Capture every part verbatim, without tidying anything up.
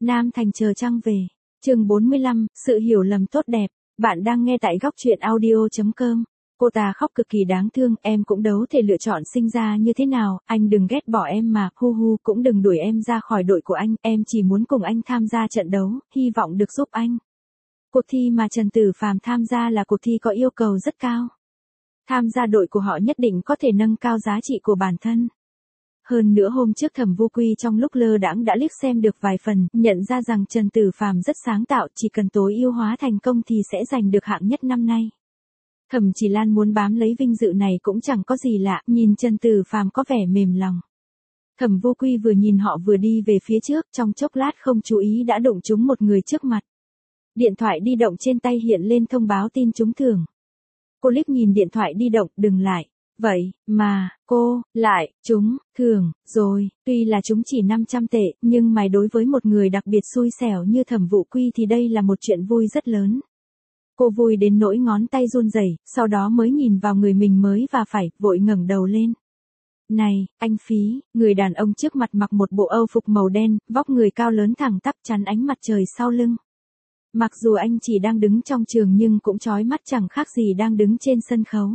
Nam Thành chờ trăng về. Chương bốn mươi lăm, sự hiểu lầm tốt đẹp. Bạn đang nghe tại góc truyện audio chấm com. Cô ta khóc cực kỳ đáng thương, em cũng đấu thể lựa chọn sinh ra như thế nào, anh đừng ghét bỏ em mà, hu hu, cũng đừng đuổi em ra khỏi đội của anh, em chỉ muốn cùng anh tham gia trận đấu, hy vọng được giúp anh. Cuộc thi mà Trần Tử Phàm tham gia là cuộc thi có yêu cầu rất cao. Tham gia đội của họ nhất định có thể nâng cao giá trị của bản thân. Hơn nữa hôm trước Thẩm Vô Quy trong lúc lơ đãng đã liếc xem được vài phần, nhận ra rằng Trần Tử Phàm rất sáng tạo, chỉ cần tối ưu hóa thành công thì sẽ giành được hạng nhất năm nay. Thẩm Chỉ Lan muốn bám lấy vinh dự này cũng chẳng có gì lạ, nhìn Trần Tử Phàm có vẻ mềm lòng. Thẩm Vô Quy vừa nhìn họ vừa đi về phía trước, trong chốc lát không chú ý đã đụng trúng một người trước mặt. Điện thoại di động trên tay hiện lên thông báo tin trúng thưởng. Cô liếc nhìn điện thoại di động, đừng lại. Vậy, mà, cô, lại, trúng, thưởng, rồi, tuy là chúng chỉ năm trăm tệ, nhưng mày đối với một người đặc biệt xui xẻo như Thẩm Vô Quy thì đây là một chuyện vui rất lớn. Cô vui đến nỗi ngón tay run rẩy, sau đó mới nhìn vào người mình mới và phải, vội ngẩng đầu lên. Này, anh Phí, người đàn ông trước mặt mặc một bộ âu phục màu đen, vóc người cao lớn thẳng tắp chắn ánh mặt trời sau lưng. Mặc dù anh chỉ đang đứng trong trường nhưng cũng chói mắt chẳng khác gì đang đứng trên sân khấu.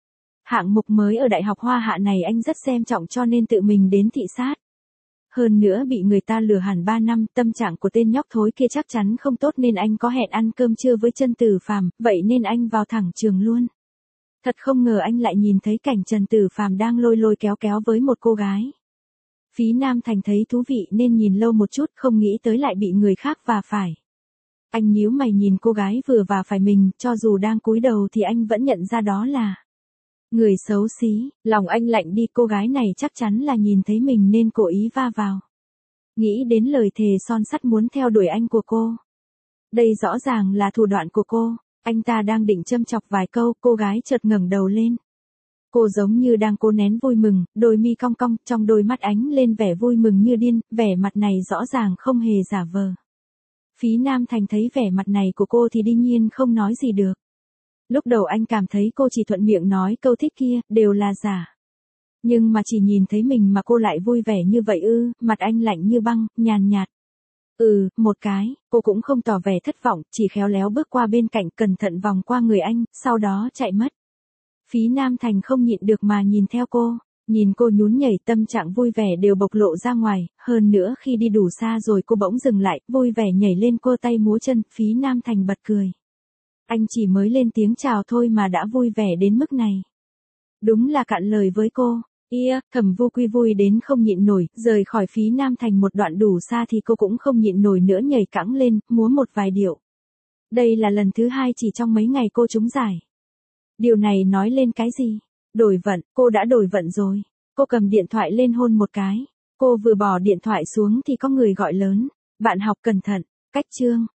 Hạng mục mới ở Đại học Hoa Hạ này anh rất xem trọng cho nên tự mình đến thị sát. Hơn nữa bị người ta lừa hẳn ba năm, tâm trạng của tên nhóc thối kia chắc chắn không tốt nên anh có hẹn ăn cơm trưa với Trần Tử Phàm, vậy nên anh vào thẳng trường luôn. Thật không ngờ anh lại nhìn thấy cảnh Trần Tử Phàm đang lôi lôi kéo kéo với một cô gái. Phí Nam Thành thấy thú vị nên nhìn lâu một chút, không nghĩ tới lại bị người khác vả phải. Anh nhíu mày nhìn cô gái vừa vả phải mình, cho dù đang cúi đầu thì anh vẫn nhận ra đó là người xấu xí. Lòng anh lạnh đi, cô gái này chắc chắn là nhìn thấy mình nên cố ý va vào. Nghĩ đến lời thề son sắt muốn theo đuổi anh của cô. Đây rõ ràng là thủ đoạn của cô. Anh ta đang định châm chọc vài câu, cô gái chợt ngẩng đầu lên. Cô giống như đang cố nén vui mừng, đôi mi cong cong, trong đôi mắt ánh lên vẻ vui mừng như điên, vẻ mặt này rõ ràng không hề giả vờ. Phí Nam Thành thấy vẻ mặt này của cô thì đương nhiên không nói gì được. Lúc đầu anh cảm thấy cô chỉ thuận miệng nói câu thích kia, đều là giả. Nhưng mà chỉ nhìn thấy mình mà cô lại vui vẻ như vậy ư, mặt anh lạnh như băng, nhàn nhạt. Ừ, một cái, cô cũng không tỏ vẻ thất vọng, chỉ khéo léo bước qua bên cạnh cẩn thận vòng qua người anh, sau đó chạy mất. Phí Nam Thành không nhịn được mà nhìn theo cô, nhìn cô nhún nhảy tâm trạng vui vẻ đều bộc lộ ra ngoài, hơn nữa khi đi đủ xa rồi cô bỗng dừng lại, vui vẻ nhảy lên cô tay múa chân, Phí Nam Thành bật cười. Anh chỉ mới lên tiếng chào thôi mà đã vui vẻ đến mức này. Đúng là cạn lời với cô. Ia, Thẩm Vô Quy vui đến không nhịn nổi, rời khỏi Phí Nam Thành một đoạn đủ xa thì cô cũng không nhịn nổi nữa, nhảy cẫng lên, múa một vài điệu. Đây là lần thứ hai chỉ trong mấy ngày cô trúng giải. Điều này nói lên cái gì? Đổi vận, cô đã đổi vận rồi. Cô cầm điện thoại lên hôn một cái. Cô vừa bỏ điện thoại xuống thì có người gọi lớn. Bạn học cẩn thận, cách chương.